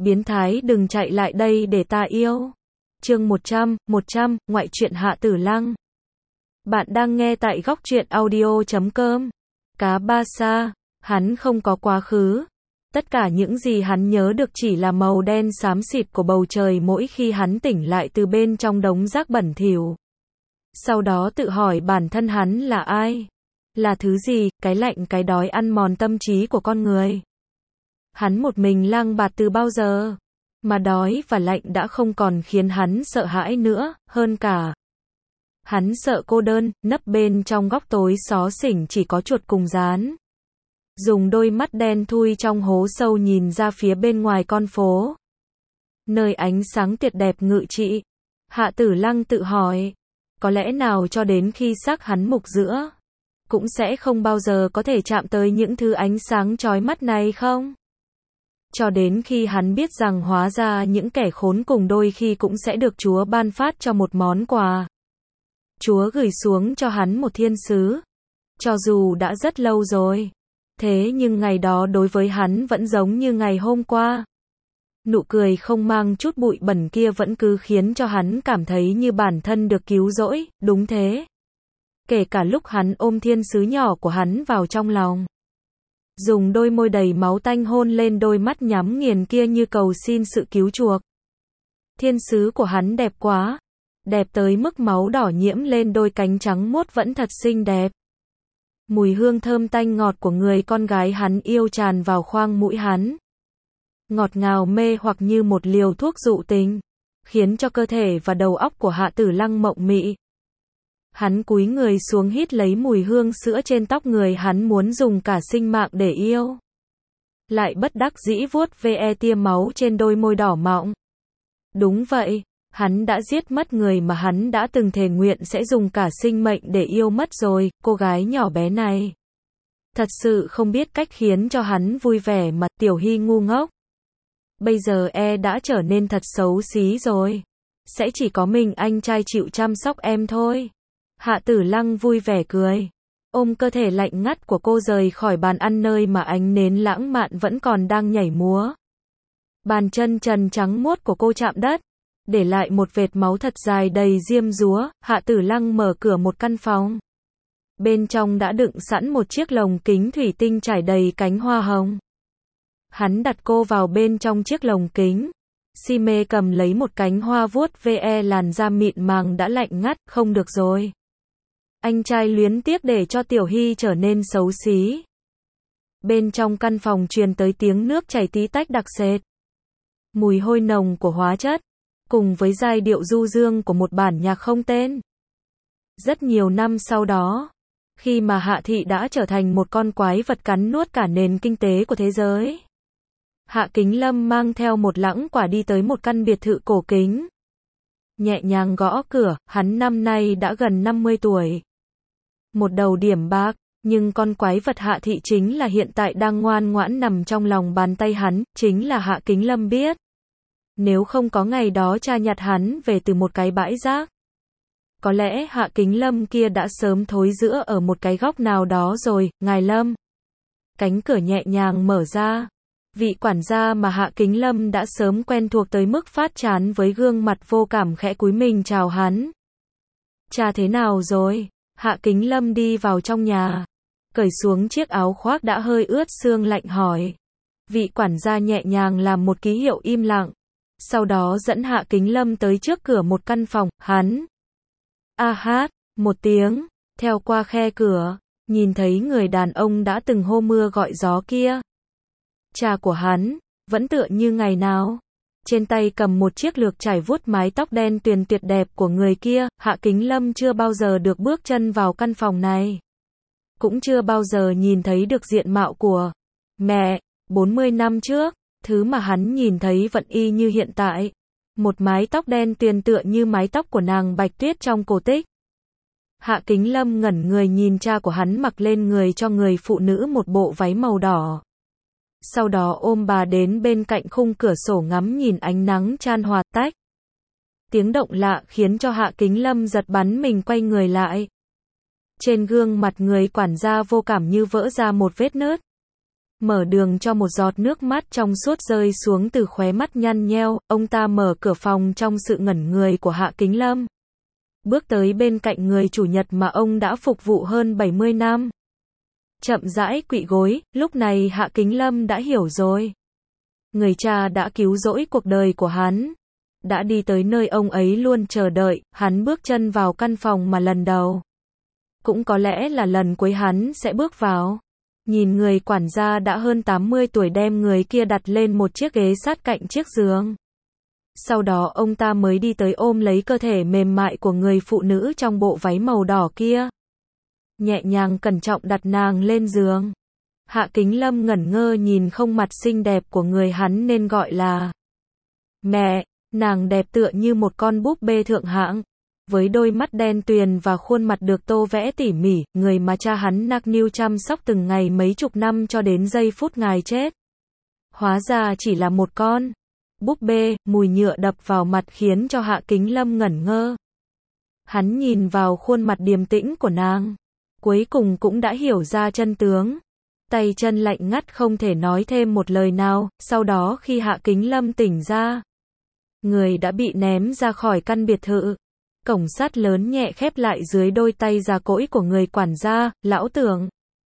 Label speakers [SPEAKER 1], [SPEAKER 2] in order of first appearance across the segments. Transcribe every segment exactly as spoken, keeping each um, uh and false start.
[SPEAKER 1] Biến thái đừng chạy lại đây để ta yêu. Chương một trăm, một trăm, ngoại truyện Hạ Tử Lăng. Bạn đang nghe tại góc truyện audio chấm com. Cá Ba Sa, hắn không có quá khứ. Tất cả những gì hắn nhớ được chỉ là màu đen xám xịt của bầu trời mỗi khi hắn tỉnh lại từ bên trong đống rác bẩn thỉu. Sau đó tự hỏi bản thân hắn là ai? Là thứ gì? Cái lạnh cái đói ăn mòn tâm trí của con người. Hắn một mình lang bạt từ bao giờ? Mà đói và lạnh đã không còn khiến hắn sợ hãi nữa, hơn cả. Hắn sợ cô đơn, nấp bên trong góc tối xó xỉnh chỉ có chuột cùng gián. Dùng đôi mắt đen thui trong hố sâu nhìn ra phía bên ngoài con phố. Nơi ánh sáng tuyệt đẹp ngự trị. Hạ Tử Lăng tự hỏi. Có lẽ nào cho đến khi xác hắn mục giữa, cũng sẽ không bao giờ có thể chạm tới những thứ ánh sáng chói mắt này không? Cho đến khi hắn biết rằng hóa ra những kẻ khốn cùng đôi khi cũng sẽ được Chúa ban phát cho một món quà. Chúa gửi xuống cho hắn một thiên sứ. Cho dù đã rất lâu rồi. Thế nhưng ngày đó đối với hắn vẫn giống như ngày hôm qua. Nụ cười không mang chút bụi bẩn kia vẫn cứ khiến cho hắn cảm thấy như bản thân được cứu rỗi, đúng thế. Kể cả lúc hắn ôm thiên sứ nhỏ của hắn vào trong lòng. Dùng đôi môi đầy máu tanh hôn lên đôi mắt nhắm nghiền kia như cầu xin sự cứu chuộc. Thiên sứ của hắn đẹp quá. Đẹp tới mức máu đỏ nhiễm lên đôi cánh trắng muốt vẫn thật xinh đẹp. Mùi hương thơm tanh ngọt của người con gái hắn yêu tràn vào khoang mũi hắn. Ngọt ngào mê hoặc như một liều thuốc dụ tình. Khiến cho cơ thể và đầu óc của Hạ Tử Lăng mộng mị. Hắn cúi người xuống hít lấy mùi hương sữa trên tóc người hắn muốn dùng cả sinh mạng để yêu. Lại bất đắc dĩ vuốt ve tia máu trên đôi môi đỏ mọng. Đúng vậy, hắn đã giết mất người mà hắn đã từng thề nguyện sẽ dùng cả sinh mệnh để yêu mất rồi, cô gái nhỏ bé này. Thật sự không biết cách khiến cho hắn vui vẻ mà Tiểu Hy ngu ngốc. Bây giờ e đã trở nên thật xấu xí rồi. Sẽ chỉ có mình anh trai chịu chăm sóc em thôi. Hạ Tử Lăng vui vẻ cười. Ôm cơ thể lạnh ngắt của cô rời khỏi bàn ăn nơi mà ánh nến lãng mạn vẫn còn đang nhảy múa. Bàn chân trần trắng muốt của cô chạm đất. Để lại một vệt máu thật dài đầy diêm dúa, Hạ Tử Lăng mở cửa một căn phòng. Bên trong đã đựng sẵn một chiếc lồng kính thủy tinh trải đầy cánh hoa hồng. Hắn đặt cô vào bên trong chiếc lồng kính. Si mê cầm lấy một cánh hoa vuốt ve làn da mịn màng đã lạnh ngắt, không được rồi. Anh trai luyến tiếc để cho Tiểu Hy trở nên xấu xí. Bên trong căn phòng truyền tới tiếng nước chảy tí tách đặc sệt. Mùi hôi nồng của hóa chất. Cùng với giai điệu du dương của một bản nhạc không tên. Rất nhiều năm sau đó, khi mà Hạ Thị đã trở thành một con quái vật cắn nuốt cả nền kinh tế của thế giới. Hạ Kính Lâm mang theo một lẵng quả đi tới một căn biệt thự cổ kính. Nhẹ nhàng gõ cửa, hắn năm nay đã gần năm mươi tuổi. Một đầu điểm bạc, nhưng con quái vật Hạ Thị chính là hiện tại đang ngoan ngoãn nằm trong lòng bàn tay hắn, chính là Hạ Kính Lâm biết. Nếu không có ngày đó cha nhặt hắn về từ một cái bãi rác. Có lẽ Hạ Kính Lâm kia đã sớm thối rữa ở một cái góc nào đó rồi, ngài Lâm. Cánh cửa nhẹ nhàng mở ra. Vị quản gia mà Hạ Kính Lâm đã sớm quen thuộc tới mức phát chán với gương mặt vô cảm khẽ cúi mình chào hắn. Cha thế nào rồi? Hạ Kính Lâm đi vào trong nhà. Cởi xuống chiếc áo khoác đã hơi ướt sương lạnh hỏi. Vị quản gia nhẹ nhàng làm một ký hiệu im lặng. Sau đó dẫn Hạ Kính Lâm tới trước cửa một căn phòng, hắn. A hát, một tiếng, theo qua khe cửa, nhìn thấy người đàn ông đã từng hô mưa gọi gió kia. Cha của hắn, vẫn tựa như ngày nào. Trên tay cầm một chiếc lược chải vuốt mái tóc đen tuyền tuyệt đẹp của người kia, Hạ Kính Lâm chưa bao giờ được bước chân vào căn phòng này. Cũng chưa bao giờ nhìn thấy được diện mạo của mẹ, bốn mươi năm trước. Thứ mà hắn nhìn thấy vẫn y như hiện tại. Một mái tóc đen tuyền tựa như mái tóc của nàng Bạch Tuyết trong cổ tích. Hạ Kính Lâm ngẩn người nhìn cha của hắn mặc lên người cho người phụ nữ một bộ váy màu đỏ. Sau đó ôm bà đến bên cạnh khung cửa sổ ngắm nhìn ánh nắng chan hòa tách. Tiếng động lạ khiến cho Hạ Kính Lâm giật bắn mình quay người lại. Trên gương mặt người quản gia vô cảm như vỡ ra một vết nứt. mở đường cho một giọt nước mắt trong suốt rơi xuống từ khóe mắt nhăn nheo, ông ta mở cửa phòng trong sự ngẩn người của Hạ Kính Lâm. Bước tới bên cạnh người chủ Nhật mà ông đã phục vụ hơn bảy mươi năm. Chậm rãi quỵ gối, lúc này Hạ Kính Lâm đã hiểu rồi. Người cha đã cứu rỗi cuộc đời của hắn. Đã đi tới nơi ông ấy luôn chờ đợi, hắn bước chân vào căn phòng mà lần đầu. Cũng có lẽ là lần cuối hắn sẽ bước vào. Nhìn người quản gia đã hơn tám mươi tuổi đem người kia đặt lên một chiếc ghế sát cạnh chiếc giường. Sau đó ông ta mới đi tới ôm lấy cơ thể mềm mại của người phụ nữ trong bộ váy màu đỏ kia. Nhẹ nhàng cẩn trọng đặt nàng lên giường. Hạ Kính Lâm ngẩn ngơ nhìn khuôn mặt xinh đẹp của người hắn nên gọi là mẹ. Nàng đẹp tựa như một con búp bê thượng hạng. Với đôi mắt đen tuyền và khuôn mặt được tô vẽ tỉ mỉ, người mà cha hắn nạc niu chăm sóc từng ngày mấy chục năm cho đến giây phút ngài chết. Hóa ra chỉ là một con búp bê, mùi nhựa đập vào mặt khiến cho Hạ Kính Lâm ngẩn ngơ. Hắn nhìn vào khuôn mặt điềm tĩnh của nàng. Cuối cùng cũng đã hiểu ra chân tướng. Tay chân lạnh ngắt không thể nói thêm một lời nào, sau đó khi Hạ Kính Lâm tỉnh ra, người đã bị ném ra khỏi căn biệt thự. Cổng sắt lớn nhẹ khép lại dưới đôi tay già cỗi của người quản gia, lão Tưởng.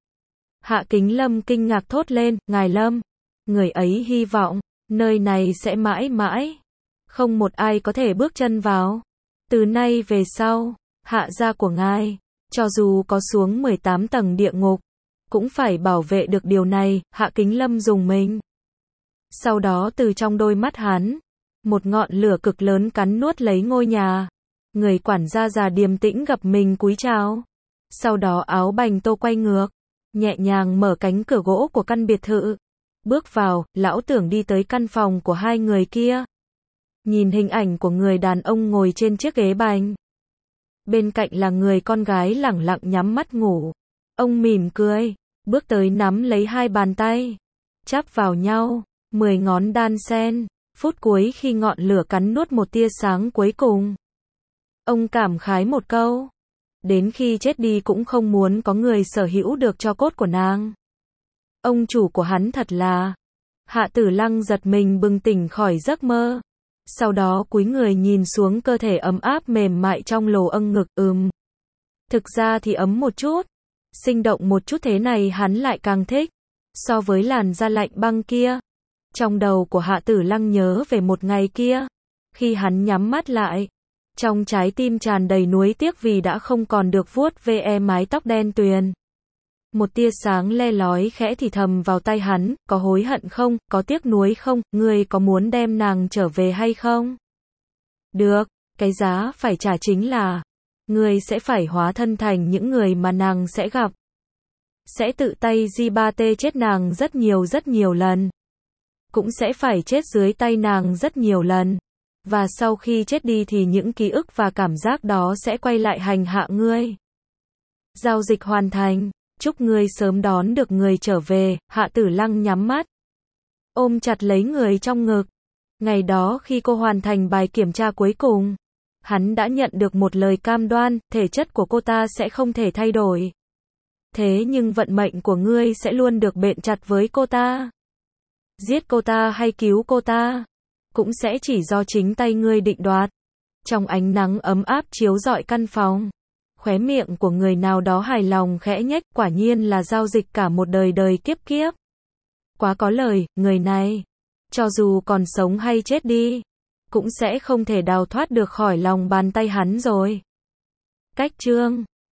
[SPEAKER 1] Hạ Kính Lâm kinh ngạc thốt lên, ngài Lâm. Người ấy hy vọng, nơi này sẽ mãi mãi không một ai có thể bước chân vào. Từ nay về sau, hạ gia của ngài, cho dù có xuống mười tám tầng địa ngục, cũng phải bảo vệ được điều này. Hạ Kính Lâm rùng mình. Sau đó từ trong đôi mắt hắn, một ngọn lửa cực lớn cắn nuốt lấy ngôi nhà. Người quản gia già điềm tĩnh gập mình cúi chào. Sau đó áo bành tô quay ngược, nhẹ nhàng mở cánh cửa gỗ của căn biệt thự. Bước vào, lão Tưởng đi tới căn phòng của hai người kia. Nhìn hình ảnh của người đàn ông ngồi trên chiếc ghế bành. Bên cạnh là người con gái lẳng lặng nhắm mắt ngủ. Ông mỉm cười, bước tới nắm lấy hai bàn tay, chắp vào nhau, mười ngón đan xen. Phút cuối khi ngọn lửa cắn nuốt một tia sáng cuối cùng, ông cảm khái một câu. Đến khi chết đi cũng không muốn có người sở hữu được tro cốt của nàng. Ông chủ của hắn thật là... Hạ Tử Lăng giật mình bừng tỉnh khỏi giấc mơ. Sau đó cúi người nhìn xuống cơ thể ấm áp mềm mại trong lồ âng ngực. Ừm. Thực ra thì ấm một chút. Sinh động một chút thế này hắn lại càng thích. So với làn da lạnh băng kia. Trong đầu của Hạ Tử Lăng nhớ về một ngày kia. Khi hắn nhắm mắt lại. Trong trái tim tràn đầy nuối tiếc vì đã không còn được vuốt ve mái tóc đen tuyền. Một tia sáng le lói khẽ thì thầm vào tai hắn, có hối hận không, có tiếc nuối không, ngươi có muốn đem nàng trở về hay không? Được, cái giá phải trả chính là, ngươi sẽ phải hóa thân thành những người mà nàng sẽ gặp. Sẽ tự tay di ba tê chết nàng rất nhiều rất nhiều lần. Cũng sẽ phải chết dưới tay nàng rất nhiều lần. Và sau khi chết đi thì những ký ức và cảm giác đó sẽ quay lại hành hạ ngươi. Giao dịch hoàn thành. Chúc ngươi sớm đón được người trở về. Hạ Tử Lăng nhắm mắt, ôm chặt lấy người trong ngực. Ngày đó khi cô hoàn thành bài kiểm tra cuối cùng, hắn đã nhận được một lời cam đoan, thể chất của cô ta sẽ không thể thay đổi. Thế nhưng vận mệnh của ngươi sẽ luôn được bện chặt với cô ta. Giết cô ta hay cứu cô ta, cũng sẽ chỉ do chính tay ngươi định đoạt. Trong ánh nắng ấm áp chiếu rọi căn phòng, khóe miệng của người nào đó hài lòng khẽ nhếch, quả nhiên là giao dịch cả một đời đời kiếp kiếp. Quá có lời, người này, cho dù còn sống hay chết đi, cũng sẽ không thể đào thoát được khỏi lòng bàn tay hắn rồi. Cách chương